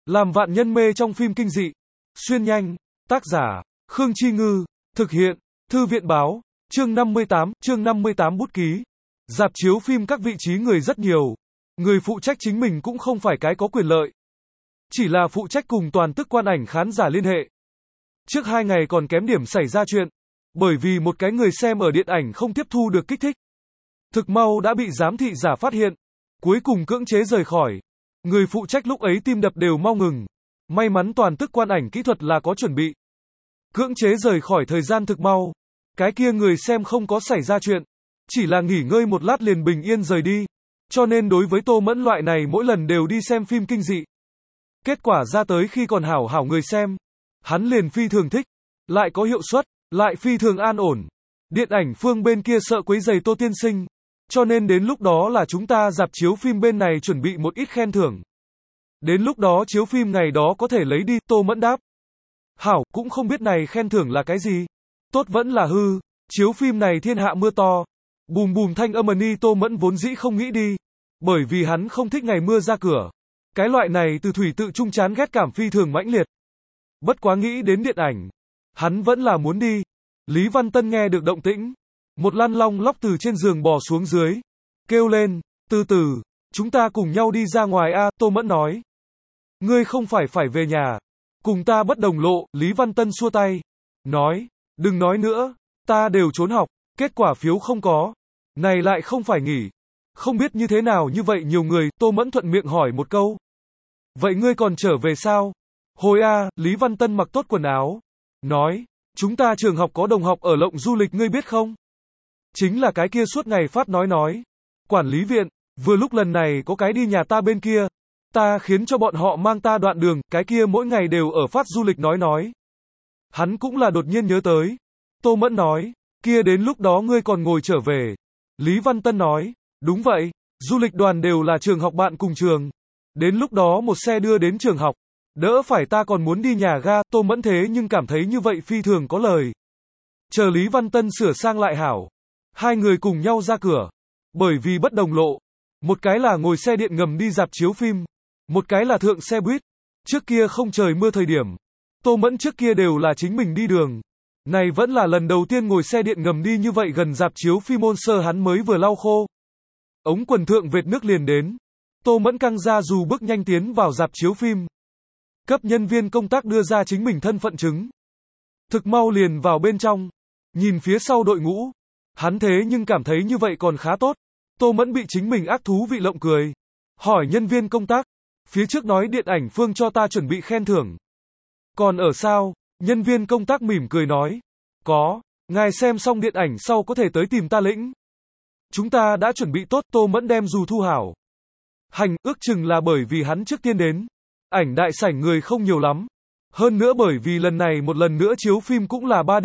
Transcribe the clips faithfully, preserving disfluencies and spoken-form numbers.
Làm vạn nhân mê trong phim kinh dị. Xuyên nhanh. Tác giả, Khương Chi Ngư. Thực hiện, Thư viện Báo. Chương năm mươi tám, chương năm mươi tám bút ký. Rạp chiếu phim các vị trí người rất nhiều. Người phụ trách chính mình cũng không phải cái có quyền lợi. Chỉ là phụ trách cùng toàn tức quan ảnh khán giả liên hệ. Trước hai ngày còn kém điểm xảy ra chuyện. Bởi vì một cái người xem ở điện ảnh không tiếp thu được kích thích. Thực mau đã bị giám thị giả phát hiện. Cuối cùng cưỡng chế rời khỏi. Người phụ trách lúc ấy tim đập đều mau ngừng. May mắn toàn tức quan ảnh kỹ thuật là có chuẩn bị. Cưỡng chế rời khỏi thời gian thực mau. Cái kia người xem không có xảy ra chuyện. Chỉ là nghỉ ngơi một lát liền bình yên rời đi. Cho nên đối với Tô Mẫn loại này mỗi lần đều đi xem phim kinh dị. Kết quả ra tới khi còn hảo hảo người xem. Hắn liền phi thường thích. Lại có hiệu suất. Lại phi thường an ổn. Điện ảnh phương bên kia sợ quấy rầy Tô tiên sinh. Cho nên đến lúc đó là chúng ta rạp chiếu phim bên này chuẩn bị một ít khen thưởng. Đến lúc đó chiếu phim ngày đó có thể lấy đi, Tô Mẫn đáp. Hảo, cũng không biết này khen thưởng là cái gì. Tốt vẫn là hư, chiếu phim này thiên hạ mưa to. Bùm bùm thanh âm ni Tô Mẫn vốn dĩ không nghĩ đi. Bởi vì hắn không thích ngày mưa ra cửa. Cái loại này từ thủy tự trung chán ghét cảm phi thường mãnh liệt. Bất quá nghĩ đến điện ảnh. Hắn vẫn là muốn đi. Lý Văn Tân nghe được động tĩnh. Một lăn long lóc từ trên giường bò xuống dưới. Kêu lên, từ từ, chúng ta cùng nhau đi ra ngoài a, Tô Mẫn nói. Ngươi không phải phải về nhà. Cùng ta bất đồng lộ, Lý Văn Tân xua tay. Nói, đừng nói nữa, ta đều trốn học, kết quả phiếu không có. Này lại không phải nghỉ. Không biết như thế nào như vậy nhiều người, Tô Mẫn thuận miệng hỏi một câu. Vậy ngươi còn trở về sao? Hồi a, Lý Văn Tân mặc tốt quần áo. Nói, chúng ta trường học có đồng học ở lộng du lịch ngươi biết không? Chính là cái kia suốt ngày phát nói nói. Quản lý viện, vừa lúc lần này có cái đi nhà ta bên kia. Ta khiến cho bọn họ mang ta đoạn đường, cái kia mỗi ngày đều ở phát du lịch nói nói. Hắn cũng là đột nhiên nhớ tới. Tô Mẫn nói, kia đến lúc đó ngươi còn ngồi trở về. Lý Văn Tân nói, đúng vậy, du lịch đoàn đều là trường học bạn cùng trường. Đến lúc đó một xe đưa đến trường học. Đỡ phải ta còn muốn đi nhà ga, Tô Mẫn thế nhưng cảm thấy như vậy phi thường có lời. Chờ Lý Văn Tân sửa sang lại hảo. Hai người cùng nhau ra cửa. Bởi vì bất đồng lộ. Một cái là ngồi xe điện ngầm đi rạp chiếu phim. Một cái là thượng xe buýt. Trước kia không trời mưa thời điểm. Tô Mẫn trước kia đều là chính mình đi đường. Này vẫn là lần đầu tiên ngồi xe điện ngầm đi như vậy gần rạp chiếu phim môn sơ hắn mới vừa lau khô. Ống quần thượng vệt nước liền đến. Tô Mẫn căng ra dù bước nhanh tiến vào rạp chiếu phim. Cấp nhân viên công tác đưa ra chính mình thân phận chứng. Thực mau liền vào bên trong. Nhìn phía sau đội ngũ. Hắn thế nhưng cảm thấy như vậy còn khá tốt. Tô Mẫn bị chính mình ác thú vị lộng cười. Hỏi nhân viên công tác. Phía trước nói điện ảnh phương cho ta chuẩn bị khen thưởng. Còn ở sao? Nhân viên công tác mỉm cười nói. Có. Ngài xem xong điện ảnh sau có thể tới tìm ta lĩnh. Chúng ta đã chuẩn bị tốt. Tô Mẫn đem dù thu hảo. Hành, ước chừng là bởi vì hắn trước tiên đến. Ảnh đại sảnh người không nhiều lắm. Hơn nữa bởi vì lần này một lần nữa chiếu phim cũng là ba D.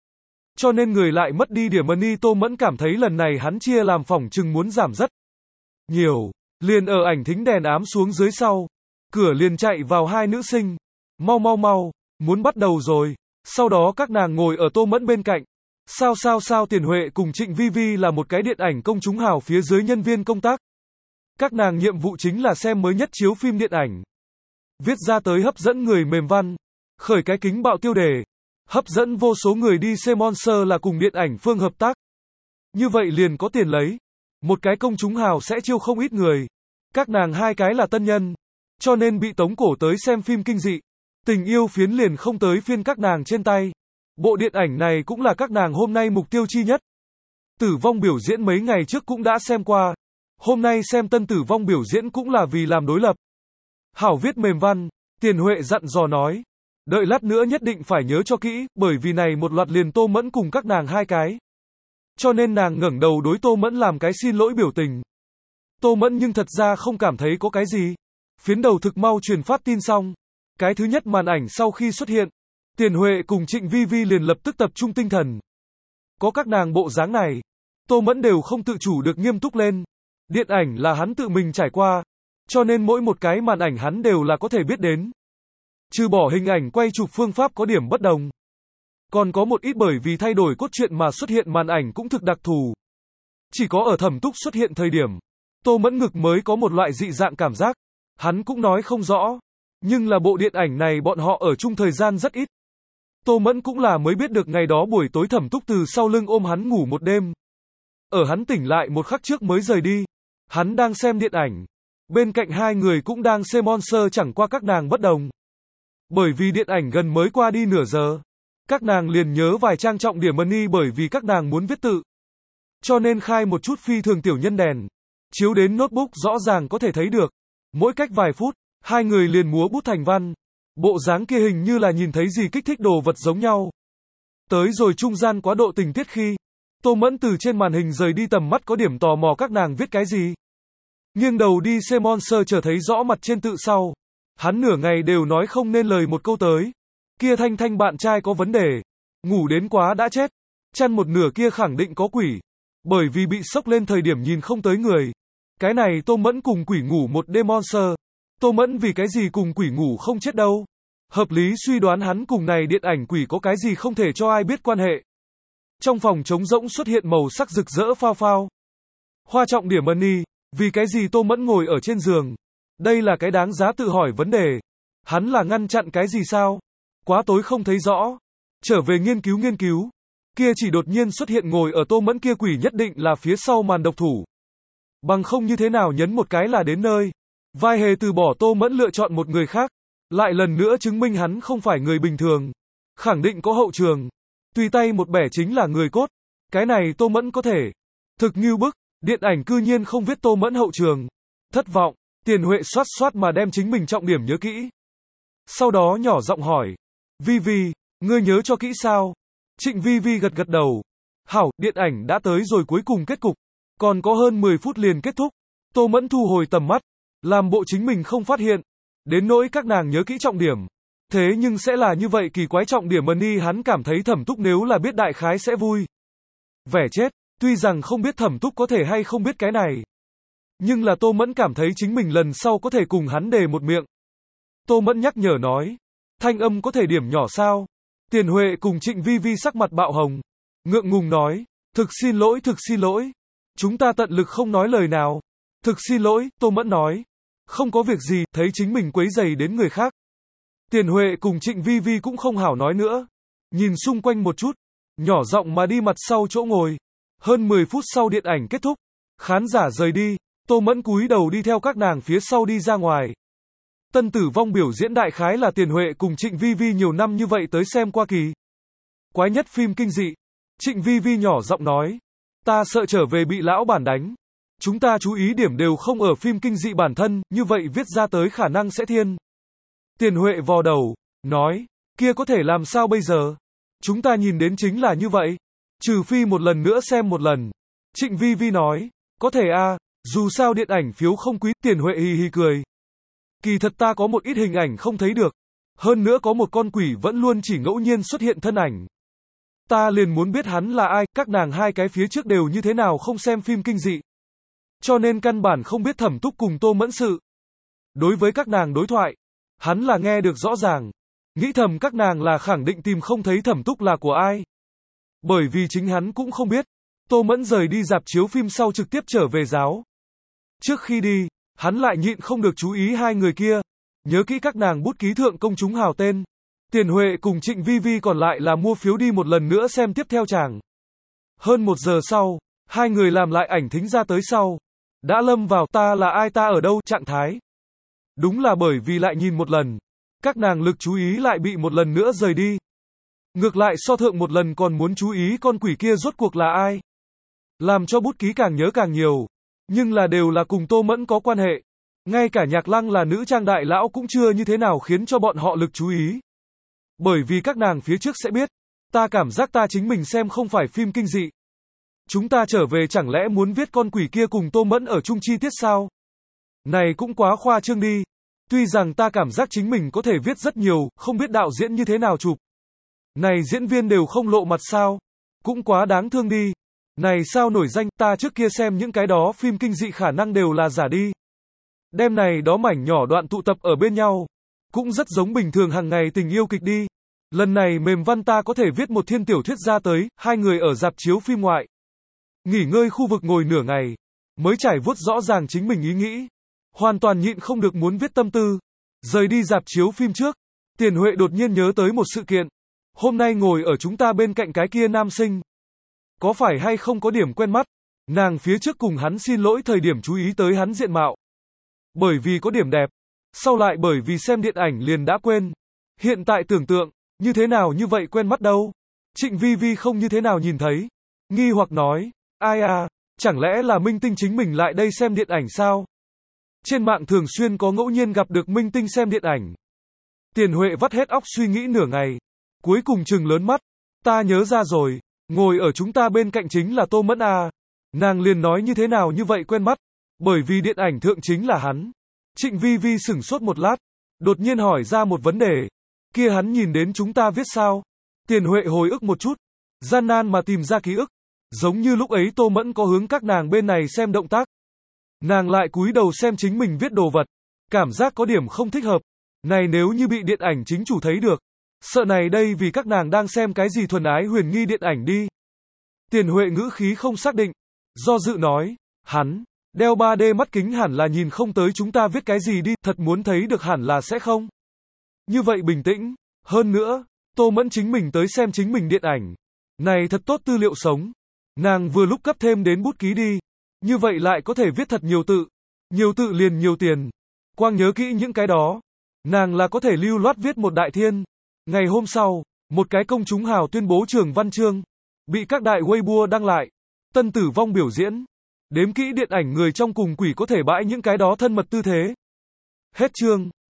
Cho nên người lại mất đi điểm money. Tô Mẫn cảm thấy lần này hắn chia làm phỏng chừng muốn giảm rất nhiều. Liền ở ảnh thính đèn ám xuống dưới sau. Cửa liền chạy vào hai nữ sinh. Mau mau mau, muốn bắt đầu rồi. Sau đó các nàng ngồi ở Tô Mẫn bên cạnh. Sao sao sao Tiền Huệ cùng Trịnh Vi Vi là một cái điện ảnh công chúng hào phía dưới nhân viên công tác. Các nàng nhiệm vụ chính là xem mới nhất chiếu phim điện ảnh. Viết ra tới hấp dẫn người mềm văn. Khởi cái kính bạo tiêu đề. Hấp dẫn vô số người đi xem Monster là cùng điện ảnh phương hợp tác. Như vậy liền có tiền lấy. Một cái công chúng hào sẽ chiêu không ít người. Các nàng hai cái là tân nhân. Cho nên bị tống cổ tới xem phim kinh dị. Tình yêu phiến liền không tới phiên các nàng trên tay. Bộ điện ảnh này cũng là các nàng hôm nay mục tiêu chi nhất. Tử vong biểu diễn mấy ngày trước cũng đã xem qua. Hôm nay xem tân tử vong biểu diễn cũng là vì làm đối lập. Hảo viết mềm văn. Tiền Huệ dặn dò nói. Đợi lát nữa nhất định phải nhớ cho kỹ, bởi vì này một loạt liền Tô Mẫn cùng các nàng hai cái. Cho nên nàng ngẩng đầu đối Tô Mẫn làm cái xin lỗi biểu tình. Tô Mẫn nhưng thật ra không cảm thấy có cái gì. Phiến đầu thực mau truyền phát tin xong. Cái thứ nhất màn ảnh sau khi xuất hiện. Tiền Huệ cùng Trịnh Vi Vi liền lập tức tập trung tinh thần. Có các nàng bộ dáng này. Tô Mẫn đều không tự chủ được nghiêm túc lên. Điện ảnh là hắn tự mình trải qua. Cho nên mỗi một cái màn ảnh hắn đều là có thể biết đến. Trừ bỏ hình ảnh quay chụp phương pháp có điểm bất đồng. Còn có một ít bởi vì thay đổi cốt truyện mà xuất hiện màn ảnh cũng thực đặc thù. Chỉ có ở Thẩm Túc xuất hiện thời điểm. Tô Mẫn ngực mới có một loại dị dạng cảm giác. Hắn cũng nói không rõ. Nhưng là bộ điện ảnh này bọn họ ở chung thời gian rất ít. Tô Mẫn cũng là mới biết được ngày đó buổi tối Thẩm Túc từ sau lưng ôm hắn ngủ một đêm. Ở hắn tỉnh lại một khắc trước mới rời đi. Hắn đang xem điện ảnh. Bên cạnh hai người cũng đang xem Monster, chẳng qua các nàng bất đồng. Bởi vì điện ảnh gần mới qua đi nửa giờ. Các nàng liền nhớ vài trang trọng điểm money bởi vì các nàng muốn viết tự. Cho nên khai một chút phi thường tiểu nhân đèn. Chiếu đến notebook rõ ràng có thể thấy được. Mỗi cách vài phút, hai người liền múa bút thành văn. Bộ dáng kia hình như là nhìn thấy gì kích thích đồ vật giống nhau. Tới rồi trung gian quá độ tình tiết khi Tô Mẫn từ trên màn hình rời đi tầm mắt có điểm tò mò các nàng viết cái gì. Nghiêng đầu đi xem Monster chờ thấy rõ mặt trên tự sau. Hắn nửa ngày đều nói không nên lời một câu tới. Kia Thanh Thanh bạn trai có vấn đề. Ngủ đến quá đã chết. Chăn một nửa kia khẳng định có quỷ. Bởi vì bị sốc lên thời điểm nhìn không tới người. Cái này Tô Mẫn cùng quỷ ngủ một đêm Monster. Tô Mẫn vì cái gì cùng quỷ ngủ không chết đâu. Hợp lý suy đoán hắn cùng này điện ảnh quỷ có cái gì không thể cho ai biết quan hệ. Trong phòng trống rỗng xuất hiện màu sắc rực rỡ phao phao. Hoa trọng điểm money, vì cái gì Tô Mẫn ngồi ở trên giường? Đây là cái đáng giá tự hỏi vấn đề. Hắn là ngăn chặn cái gì sao? Quá tối không thấy rõ. Trở về nghiên cứu nghiên cứu. Kia chỉ đột nhiên xuất hiện ngồi ở Tô Mẫn kia quỷ nhất định là phía sau màn độc thủ. Bằng không như thế nào nhấn một cái là đến nơi. Vai hề từ bỏ Tô Mẫn lựa chọn một người khác. Lại lần nữa chứng minh hắn không phải người bình thường. Khẳng định có hậu trường. Tùy tay một bẻ chính là người cốt. Cái này Tô Mẫn có thể. Thực như bức, điện ảnh cư nhiên không viết Tô Mẫn hậu trường. Thất vọng, Tiền Huệ xoát xoát mà đem chính mình trọng điểm nhớ kỹ. Sau đó nhỏ giọng hỏi. Vi Vi, ngươi nhớ cho kỹ sao? Trịnh Vi Vi gật gật đầu. Hảo, điện ảnh đã tới rồi cuối cùng kết cục. Còn có hơn mười phút liền kết thúc. Tô Mẫn thu hồi tầm mắt. Làm bộ chính mình không phát hiện. Đến nỗi các nàng nhớ kỹ trọng điểm. Thế nhưng sẽ là như vậy kỳ quái trọng điểm money hắn cảm thấy Thẩm Túc nếu là biết đại khái sẽ vui. Vẻ chết, tuy rằng không biết Thẩm Túc có thể hay không biết cái này. Nhưng là Tô Mẫn cảm thấy chính mình lần sau có thể cùng hắn đề một miệng. Tô Mẫn nhắc nhở nói. Thanh âm có thể điểm nhỏ sao? Tiền Huệ cùng Trịnh Vi Vi sắc mặt bạo hồng. Ngượng ngùng nói. Thực xin lỗi, thực xin lỗi. Chúng ta tận lực không nói lời nào. Thực xin lỗi, Tô Mẫn nói. Không có việc gì, thấy chính mình quấy rầy đến người khác. Tiền Huệ cùng Trịnh Vi Vi cũng không hảo nói nữa. Nhìn xung quanh một chút. Nhỏ giọng mà đi mặt sau chỗ ngồi. Hơn mười phút sau điện ảnh kết thúc. Khán giả rời đi. Tô Mẫn cúi đầu đi theo các nàng phía sau đi ra ngoài. Tân Tử Vong biểu diễn đại khái là Tiền Huệ cùng Trịnh Vi Vi nhiều năm như vậy tới xem qua kỳ. Quái nhất phim kinh dị. Trịnh Vi Vi nhỏ giọng nói. Ta sợ trở về bị lão bản đánh. Chúng ta chú ý điểm đều không ở phim kinh dị bản thân, như vậy viết ra tới khả năng sẽ thiên. Tiền Huệ vò đầu, nói, kia có thể làm sao bây giờ? Chúng ta nhìn đến chính là như vậy. Trừ phi một lần nữa xem một lần. Trịnh Vi Vi nói, có thể a, à, dù sao điện ảnh phiếu không quý. Tiền Huệ hì hì cười. Kỳ thật ta có một ít hình ảnh không thấy được. Hơn nữa có một con quỷ vẫn luôn chỉ ngẫu nhiên xuất hiện thân ảnh. Ta liền muốn biết hắn là ai, các nàng hai cái phía trước đều như thế nào không xem phim kinh dị. Cho nên căn bản không biết Thẩm Túc cùng Tô Mẫn sự. Đối với các nàng đối thoại, hắn là nghe được rõ ràng. Nghĩ thầm các nàng là khẳng định tìm không thấy Thẩm Túc là của ai. Bởi vì chính hắn cũng không biết. Tô Mẫn rời đi rạp chiếu phim sau trực tiếp trở về giáo. Trước khi đi, hắn lại nhịn không được chú ý hai người kia. Nhớ kỹ các nàng bút ký thượng công chúng hào tên. Tiền Huệ cùng Trịnh Vi Vi còn lại là mua phiếu đi một lần nữa xem tiếp theo chàng. Hơn một giờ sau, hai người làm lại ảnh thính ra tới sau. Đã lâm vào ta là ai ta ở đâu trạng thái. Đúng là bởi vì lại nhìn một lần. Các nàng lực chú ý lại bị một lần nữa rời đi. Ngược lại so thượng một lần còn muốn chú ý con quỷ kia rốt cuộc là ai. Làm cho bút ký càng nhớ càng nhiều. Nhưng là đều là cùng Tô Mẫn có quan hệ. Ngay cả Nhạc Lăng là nữ trang đại lão cũng chưa như thế nào khiến cho bọn họ lực chú ý. Bởi vì các nàng phía trước sẽ biết. Ta cảm giác ta chính mình xem không phải phim kinh dị. Chúng ta trở về chẳng lẽ muốn viết con quỷ kia cùng Tô Mẫn ở chung chi tiết sao? Này cũng quá khoa trương đi. Tuy rằng ta cảm giác chính mình có thể viết rất nhiều, không biết đạo diễn như thế nào chụp. Này diễn viên đều không lộ mặt sao? Cũng quá đáng thương đi. Này sao nổi danh, ta trước kia xem những cái đó phim kinh dị khả năng đều là giả đi. Đêm này đó mảnh nhỏ đoạn tụ tập ở bên nhau. Cũng rất giống bình thường hàng ngày tình yêu kịch đi. Lần này mềm văn ta có thể viết một thiên tiểu thuyết ra tới, hai người ở rạp chiếu phim ngoại. Nghỉ ngơi khu vực ngồi nửa ngày. Mới trải vuốt rõ ràng chính mình ý nghĩ. Hoàn toàn nhịn không được muốn viết tâm tư. Rời đi rạp chiếu phim trước, Tiền Huệ đột nhiên nhớ tới một sự kiện. Hôm nay ngồi ở chúng ta bên cạnh cái kia nam sinh. Có phải hay không có điểm quen mắt? Nàng phía trước cùng hắn xin lỗi thời điểm chú ý tới hắn diện mạo. Bởi vì có điểm đẹp. Sau lại bởi vì xem điện ảnh liền đã quên. Hiện tại tưởng tượng, như thế nào như vậy quen mắt đâu? Trịnh Vi Vi không như thế nào nhìn thấy. Nghi hoặc nói, ai à, chẳng lẽ là minh tinh chính mình lại đây xem điện ảnh sao? Trên mạng thường xuyên có ngẫu nhiên gặp được minh tinh xem điện ảnh. Tiền Huệ vắt hết óc suy nghĩ nửa ngày. Cuối cùng trừng lớn mắt. Ta nhớ ra rồi, ngồi ở chúng ta bên cạnh chính là Tô Mẫn à. Nàng liền nói như thế nào như vậy quen mắt. Bởi vì điện ảnh thượng chính là hắn. Trịnh Vi Vi sửng sốt một lát. Đột nhiên hỏi ra một vấn đề. Kia hắn nhìn đến chúng ta viết sao? Tiền Huệ hồi ức một chút. Gian nan mà tìm ra ký ức. Giống như lúc ấy Tô Mẫn có hướng các nàng bên này xem động tác. Nàng lại cúi đầu xem chính mình viết đồ vật. Cảm giác có điểm không thích hợp. Này nếu như bị điện ảnh chính chủ thấy được. Sợ này đây vì các nàng đang xem cái gì thuần ái huyền nghi điện ảnh đi. Tiền Huệ ngữ khí không xác định. Do dự nói. Hắn, đeo ba D mắt kính hẳn là nhìn không tới chúng ta viết cái gì đi. Thật muốn thấy được hẳn là sẽ không. Như vậy bình tĩnh. Hơn nữa, Tô Mẫn chính mình tới xem chính mình điện ảnh. Này thật tốt tư liệu sống. Nàng vừa lúc cấp thêm đến bút ký đi. Như vậy lại có thể viết thật nhiều tự. Nhiều tự liền nhiều tiền. Quang nhớ kỹ những cái đó. Nàng là có thể lưu loát viết một đại thiên. Ngày hôm sau, một cái công chúng hào tuyên bố trường văn chương. Bị các đại Weibo đăng lại. Tân Tử Vong biểu diễn. Đếm kỹ điện ảnh người trong cùng quỷ có thể bãi những cái đó thân mật tư thế. Hết chương.